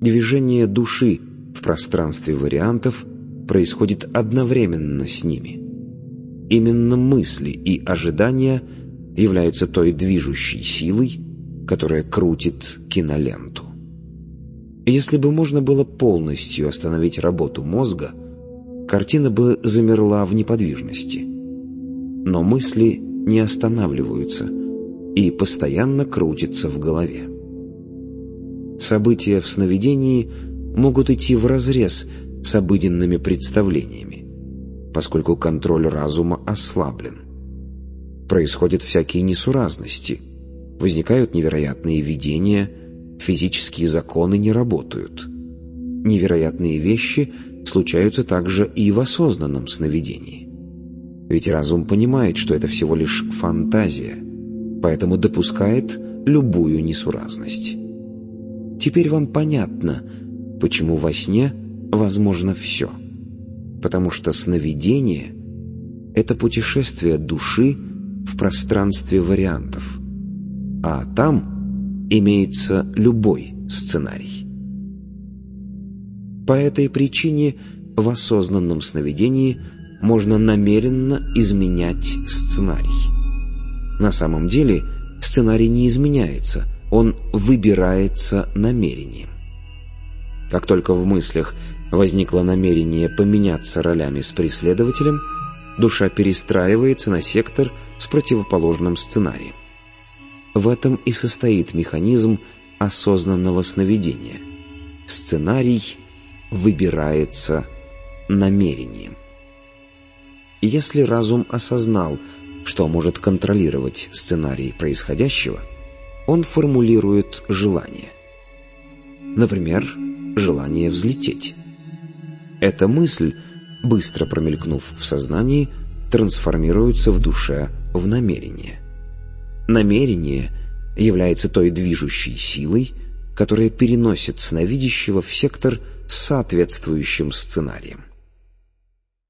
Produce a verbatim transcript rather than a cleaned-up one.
Движение души в пространстве вариантов происходит одновременно с ними. Именно мысли и ожидания являются той движущей силой, которая крутит киноленту. Если бы можно было полностью остановить работу мозга, картина бы замерла в неподвижности. Но мысли не останавливаются и постоянно крутятся в голове. События в сновидении могут идти вразрез с обыденными представлениями, поскольку контроль разума ослаблен. Происходят всякие несуразности, возникают невероятные видения, физические законы не работают. Невероятные вещи случаются также и в осознанном сновидении. Ведь разум понимает, что это всего лишь фантазия, поэтому допускает любую несуразность. Теперь вам понятно, почему во сне возможно все. Потому что сновидение — это путешествие души в пространстве вариантов, а там имеется любой сценарий. По этой причине в осознанном сновидении можно намеренно изменять сценарий. На самом деле сценарий не изменяется, он выбирается намерением. Как только в мыслях возникло намерение поменяться ролями с преследователем, душа перестраивается на сектор с противоположным сценарием. В этом и состоит механизм осознанного сновидения. Сценарий выбирается намерением. И если разум осознал, что может контролировать сценарий происходящего, он формулирует желание. Например, желание взлететь. Эта мысль, быстро промелькнув в сознании, трансформируется в душе в намерение. Намерение является той движущей силой, которая переносит сновидящего в сектор с соответствующим сценарием.